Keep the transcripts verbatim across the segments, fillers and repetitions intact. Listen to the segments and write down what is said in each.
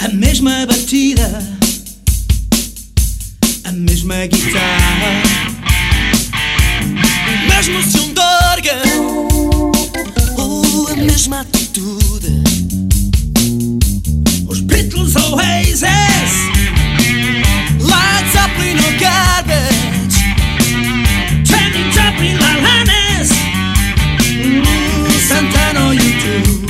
A mesma batida, a mesma guitarra, o mesmo som de órgão, oh, a mesma atitude. Os Beatles ou Oasis, Led Zeppelin ou Garbage, Janis Joplin, Alanis, Santana ou U dois.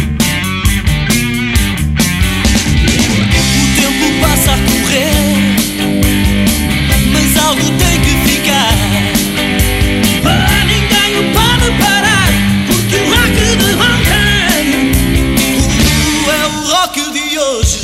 Passa a correr, mas algo tem que ficar. Ah, ninguém o pode parar, porque o rock de ontem uh, é o rock de hoje.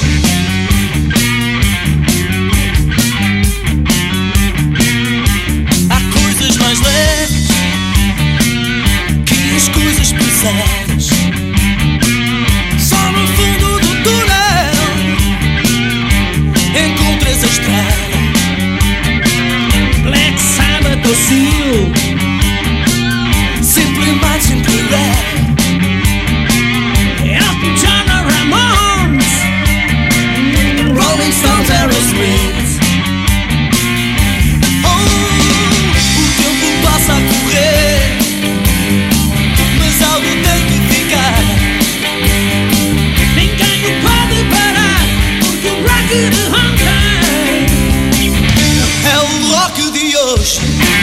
Há coisas mais leves que as coisas pesadas. Só no fundo do túnel encontras a estrada. Black Sabbath ou Seal, Simply Mind, Simply Red, Elton John ou Ramones, Rolling Stones, Aerosmith. Oh, o tempo passa a correr, mas algo tem que ficar. Ninguém o pode parar, porque o rock de ontem é o rock de hoje.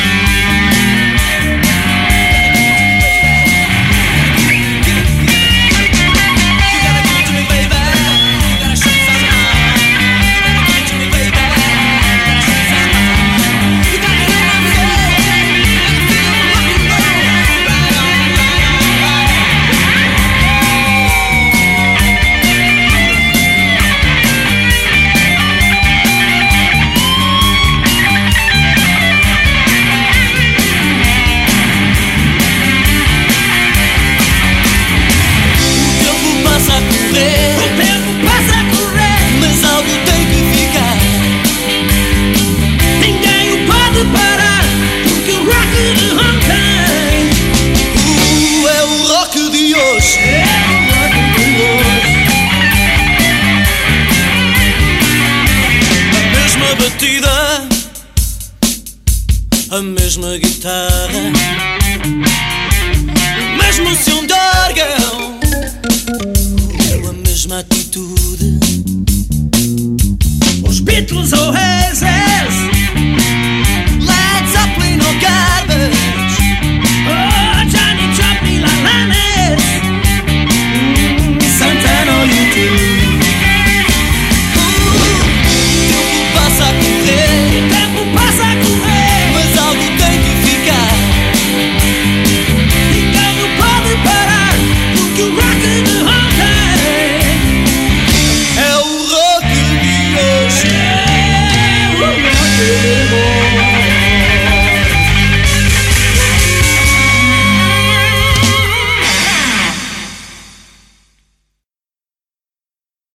O tempo passa a correr, mas algo tem que ficar. Ninguém o pode parar, porque o rock de ontem uh, é o rock de hoje. É o rock de hoje. A mesma batida, a mesma guitarra,